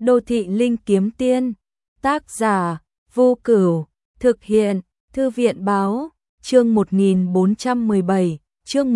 Đô thị linh kiếm tiên, tác giả, Vô Cửu, thực hiện, Thư viện báo, chương 1417, chương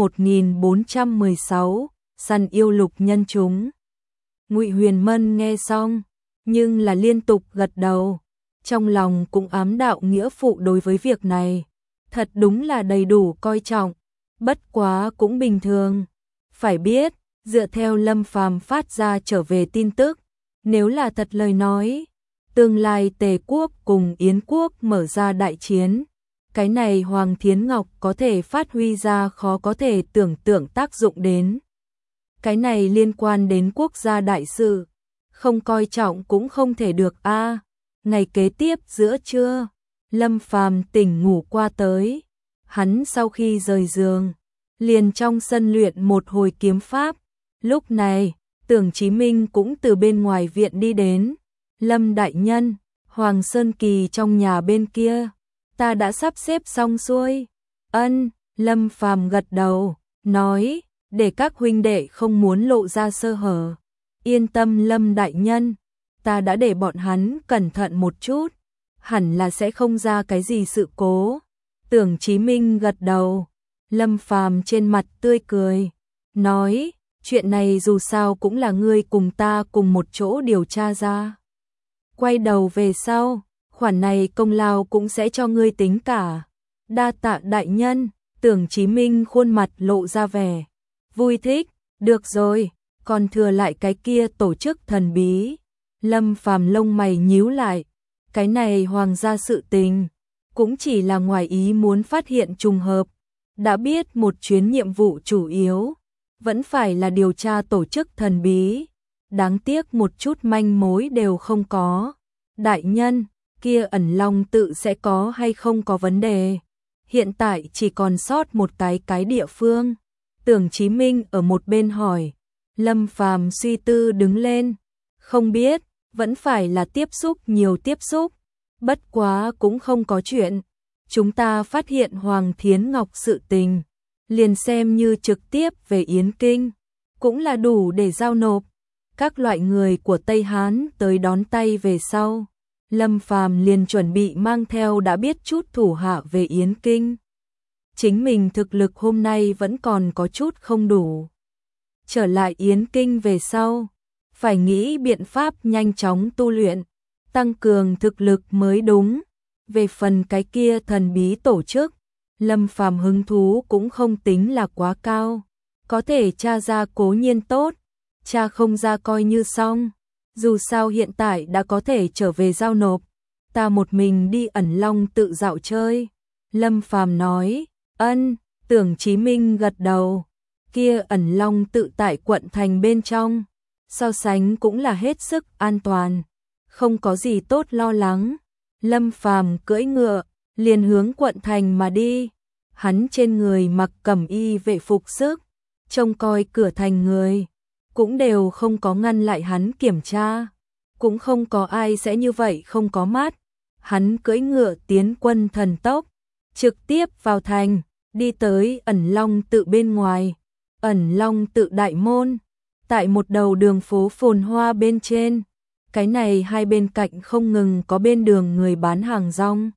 1416, săn yêu lục nhân chúng. Ngụy Huyền Mân nghe xong, nhưng là liên tục gật đầu, trong lòng cũng ám đạo nghĩa phụ đối với việc này, thật đúng là đầy đủ coi trọng, bất quá cũng bình thường. Phải biết, dựa theo Lâm Phàm phát ra trở về tin tức, nếu là thật lời nói, tương lai Tề quốc cùng Yến quốc mở ra đại chiến, cái này Hoàng Thiến Ngọc có thể phát huy ra khó có thể tưởng tượng tác dụng đến. Cái này liên quan đến quốc gia đại sự, không coi trọng cũng không thể được a. Ngày kế tiếp giữa trưa, Lâm Phàm tỉnh ngủ qua tới, hắn sau khi rời giường, liền trong sân luyện một hồi kiếm pháp. Lúc này, Tưởng Chí Minh cũng từ bên ngoài viện đi đến. Lâm đại nhân, Hoàng Sơn Kỳ trong nhà bên kia, ta đã sắp xếp xong xuôi. Ân, Lâm Phàm gật đầu, nói, để các huynh đệ không muốn lộ ra sơ hở. Yên tâm Lâm đại nhân, ta đã để bọn hắn cẩn thận một chút, hẳn là sẽ không ra cái gì sự cố. Tưởng Chí Minh gật đầu, Lâm Phàm trên mặt tươi cười, nói, chuyện này dù sao cũng là ngươi cùng ta cùng một chỗ điều tra ra. Quay đầu về sau, khoản này công lao cũng sẽ cho ngươi tính cả. Đa tạ đại nhân. Tưởng Chí Minh khuôn mặt lộ ra vẻ vui thích, được rồi, còn thừa lại cái kia tổ chức thần bí. Lâm Phàm lông mày nhíu lại, cái này hoàng gia sự tình, cũng chỉ là ngoài ý muốn phát hiện trùng hợp, đã biết một chuyến nhiệm vụ chủ yếu, vẫn phải là điều tra tổ chức thần bí, đáng tiếc một chút manh mối đều không có. Đại nhân, kia ẩn long tự sẽ có hay không có vấn đề? Hiện tại chỉ còn sót một cái địa phương. Tưởng Chí Minh ở một bên hỏi. Lâm Phàm suy tư đứng lên. Không biết, vẫn phải là tiếp xúc nhiều tiếp xúc. Bất quá cũng không có chuyện. Chúng ta phát hiện Hoàng Thiến Ngọc sự tình, liền xem như trực tiếp về Yến Kinh, cũng là đủ để giao nộp. Các loại người của Tây Hán tới đón tay về sau, Lâm Phàm liền chuẩn bị mang theo đã biết chút thủ hạ về Yến Kinh. Chính mình thực lực hôm nay vẫn còn có chút không đủ. Trở lại Yến Kinh về sau, phải nghĩ biện pháp nhanh chóng tu luyện, tăng cường thực lực mới đúng. Về phần cái kia thần bí tổ chức, Lâm Phàm hứng thú cũng không tính là quá cao. Có thể tra ra cố nhiên tốt, tra không ra coi như xong. Dù sao hiện tại đã có thể trở về giao nộp, ta một mình đi ẩn long tự dạo chơi. Lâm Phàm nói, ân. Tưởng Chí Minh gật đầu, kia ẩn long tự tại quận thành bên trong, so sánh cũng là hết sức an toàn, không có gì tốt lo lắng. Lâm Phàm cưỡi ngựa, liền hướng quận thành mà đi, hắn trên người mặc cẩm y vệ phục sức, trông coi cửa thành người, cũng đều không có ngăn lại hắn kiểm tra, cũng không có ai sẽ như vậy không có mắt. Hắn cưỡi ngựa tiến quân thần tốc, trực tiếp vào thành, đi tới ẩn long tự bên ngoài. Ẩn long tự đại môn, tại một đầu đường phố phồn hoa bên trên, cái này hai bên cạnh không ngừng có bên đường người bán hàng rong.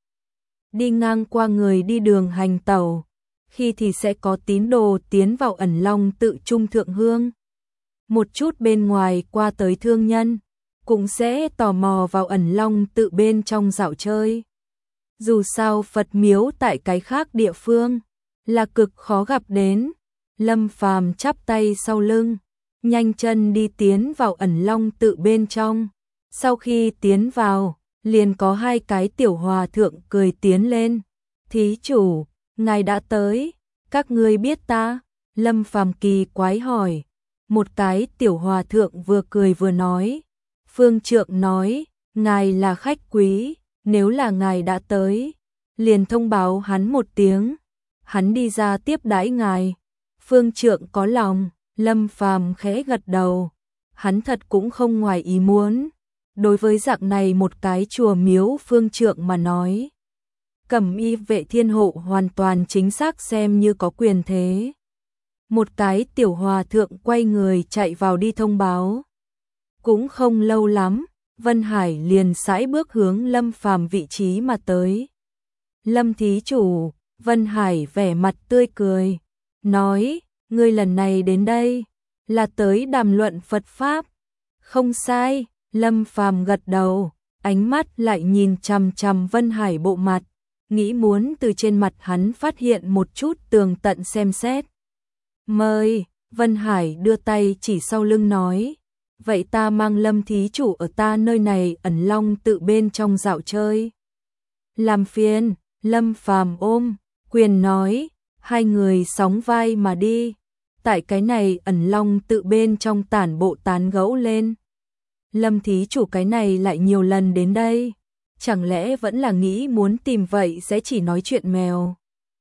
Đi ngang qua người đi đường hành tẩu, khi thì sẽ có tín đồ tiến vào ẩn long tự trung thượng hương. Một chút bên ngoài qua tới thương nhân, cũng sẽ tò mò vào ẩn long tự bên trong dạo chơi. Dù sao Phật miếu tại cái khác địa phương, là cực khó gặp đến. Lâm Phàm chắp tay sau lưng, nhanh chân đi tiến vào ẩn long tự bên trong. Sau khi tiến vào, liền có hai cái tiểu hòa thượng cười tiến lên. Thí chủ, ngài đã tới, các ngươi biết ta? Lâm Phàm kỳ quái hỏi. Một cái tiểu hòa thượng vừa cười vừa nói. Phương trượng nói, ngài là khách quý, nếu là ngài đã tới, liền thông báo hắn một tiếng, hắn đi ra tiếp đãi ngài. Phương trượng có lòng. Lâm Phàm khẽ gật đầu, hắn thật cũng không ngoài ý muốn. Đối với dạng này một cái chùa miếu phương trượng mà nói, cẩm y vệ thiên hộ hoàn toàn chính xác xem như có quyền thế. Một cái tiểu hòa thượng quay người chạy vào đi thông báo. Cũng không lâu lắm, Vân Hải liền sải bước hướng Lâm Phàm vị trí mà tới. Lâm thí chủ, Vân Hải vẻ mặt tươi cười, nói, ngươi lần này đến đây, là tới đàm luận Phật Pháp. Không sai, Lâm Phàm gật đầu, ánh mắt lại nhìn chằm chằm Vân Hải bộ mặt, nghĩ muốn từ trên mặt hắn phát hiện một chút tường tận xem xét. Mời, Vân Hải đưa tay chỉ sau lưng nói, vậy ta mang Lâm thí chủ ở ta nơi này Ẩn Long tự bên trong dạo chơi. Làm phiền, Lâm Phàm ôm quyền nói, hai người sóng vai mà đi. Tại cái này Ẩn Long tự bên trong tản bộ tán gẫu lên. Lâm thí chủ cái này lại nhiều lần đến đây, chẳng lẽ vẫn là nghĩ muốn tìm vậy sẽ chỉ nói chuyện mèo.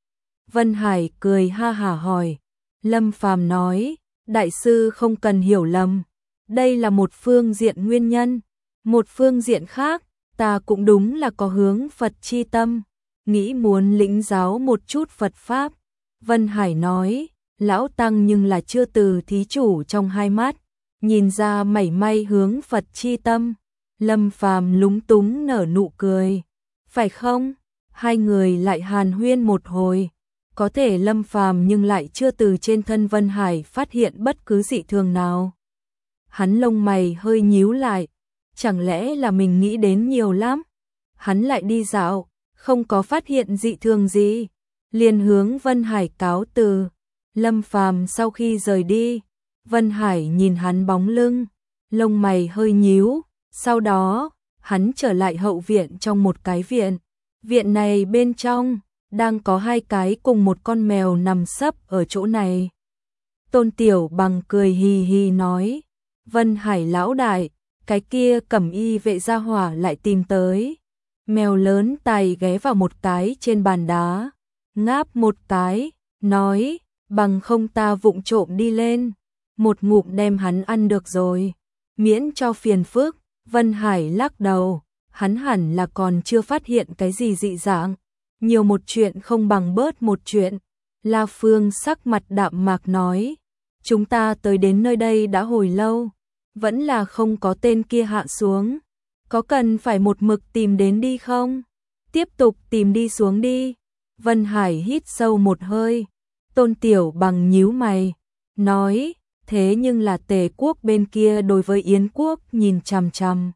Vân Hải cười ha hả hỏi. Lâm Phàm nói, đại sư không cần hiểu lầm, đây là một phương diện nguyên nhân, một phương diện khác, ta cũng đúng là có hướng Phật chi tâm, nghĩ muốn lĩnh giáo một chút Phật Pháp. Vân Hải nói, lão tăng nhưng là chưa từ thí chủ trong hai mắt, nhìn ra mảy may hướng Phật chi tâm. Lâm Phàm lúng túng nở nụ cười, phải không? Hai người lại hàn huyên một hồi. Có thể Lâm Phàm nhưng lại chưa từ trên thân Vân Hải phát hiện bất cứ dị thường nào. Hắn lông mày hơi nhíu lại, chẳng lẽ là mình nghĩ đến nhiều lắm? Hắn lại đi dạo, không có phát hiện dị thường gì, liền hướng Vân Hải cáo từ. Lâm Phàm sau khi rời đi, Vân Hải nhìn hắn bóng lưng, lông mày hơi nhíu, sau đó, hắn trở lại hậu viện trong một cái viện. Viện này bên trong đang có hai cái cùng một con mèo nằm sấp ở chỗ này. Tôn Tiểu Bằng cười hì hì nói, Vân Hải lão đại, cái kia cẩm y vệ gia hỏa lại tìm tới. Mèo lớn tài ghé vào một cái trên bàn đá, ngáp một cái, nói, bằng không ta vụng trộm đi lên, một ngụm đem hắn ăn được rồi, miễn cho phiền phức. Vân Hải lắc đầu, hắn hẳn là còn chưa phát hiện cái gì dị dạng. Nhiều một chuyện không bằng bớt một chuyện. La Phương sắc mặt đạm mạc nói, chúng ta tới đến nơi đây đã hồi lâu, vẫn là không có tên kia hạ xuống. Có cần phải một mực tìm đến đi không? Tiếp tục tìm đi xuống đi. Vân Hải hít sâu một hơi. Tôn Tiểu Bằng nhíu mày, nói, thế nhưng là Tề quốc bên kia đối với Yến quốc nhìn chằm chằm.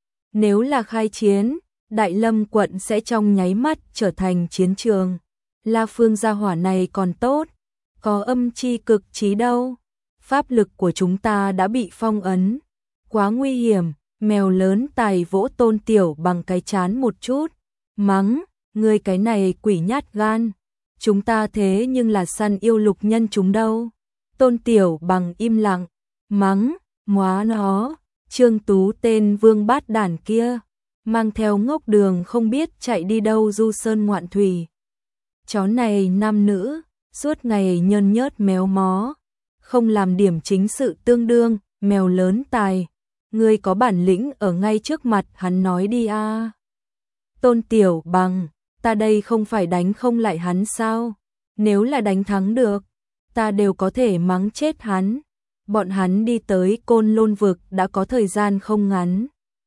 Nếu là khai chiến, Đại Lâm quận sẽ trong nháy mắt trở thành chiến trường. La Phương gia hỏa này còn tốt, có âm chi cực trí đâu. Pháp lực của chúng ta đã bị phong ấn, quá nguy hiểm. Mèo lớn tài vỗ Tôn Tiểu Bằng cái chán một chút, mắng, ngươi cái này quỷ nhát gan, chúng ta thế nhưng là săn yêu lục nhân chúng đâu. Tôn Tiểu Bằng im lặng, mắng, móa nó, Trương Tú tên vương bát đản kia, mang theo ngốc đường không biết chạy đi đâu du sơn ngoạn thủy. Chó này nam nữ, suốt ngày nhơn nhớt méo mó, không làm điểm chính sự tương đương. Mèo lớn tài, ngươi có bản lĩnh ở ngay trước mặt hắn nói đi a. Tôn Tiểu Bằng, ta đây không phải đánh không lại hắn sao? Nếu là đánh thắng được, ta đều có thể mắng chết hắn. Bọn hắn đi tới Côn Lôn vực đã có thời gian không ngắn.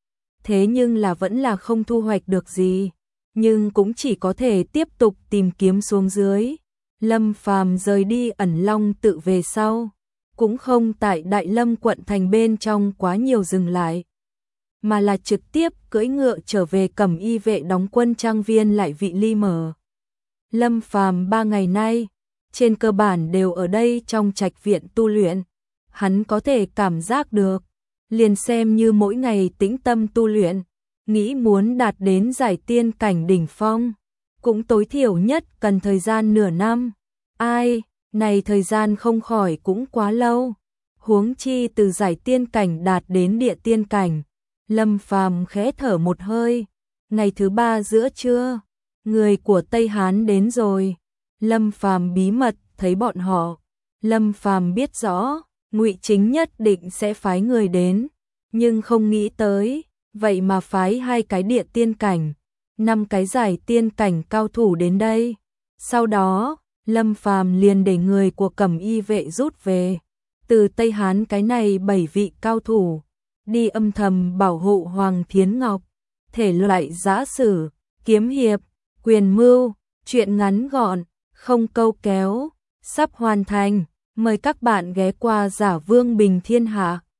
Thế nhưng là vẫn là không thu hoạch được gì, nhưng cũng chỉ có thể tiếp tục tìm kiếm xuống dưới. Lâm Phàm rời đi Ẩn Long tự về sau, cũng không tại Đại Lâm quận thành bên trong quá nhiều dừng lại, mà là trực tiếp cưỡi ngựa trở về Cẩm Y vệ đóng quân trang viên lại Vị Ly Mở. Lâm Phàm 3 ngày nay, trên cơ bản đều ở đây trong trạch viện tu luyện, hắn có thể cảm giác được, liền xem như mỗi ngày tĩnh tâm tu luyện, nghĩ muốn đạt đến giải tiên cảnh đỉnh phong, cũng tối thiểu nhất cần thời gian nửa năm. Ai, này thời gian không khỏi cũng quá lâu, huống chi từ giải tiên cảnh đạt đến địa tiên cảnh. Lâm Phàm khẽ thở một hơi, ngày thứ 3 giữa trưa, người của Tây Hán đến rồi. Lâm Phàm bí mật thấy bọn họ, Lâm Phàm biết rõ, Ngụy Chính nhất định sẽ phái người đến, nhưng không nghĩ tới, vậy mà phái 2 cái địa tiên cảnh, 5 cái giải tiên cảnh cao thủ đến đây. Sau đó, Lâm Phàm liền để người của Cẩm Y vệ rút về, từ Tây Hán cái này 7 vị cao thủ, đi âm thầm bảo hộ Hoàng Thiến Ngọc. Thể loại giã sử, kiếm hiệp, quyền mưu, truyện ngắn gọn, không câu kéo, sắp hoàn thành. Mời các bạn ghé qua Giả Vương Bình Thiên Hạ.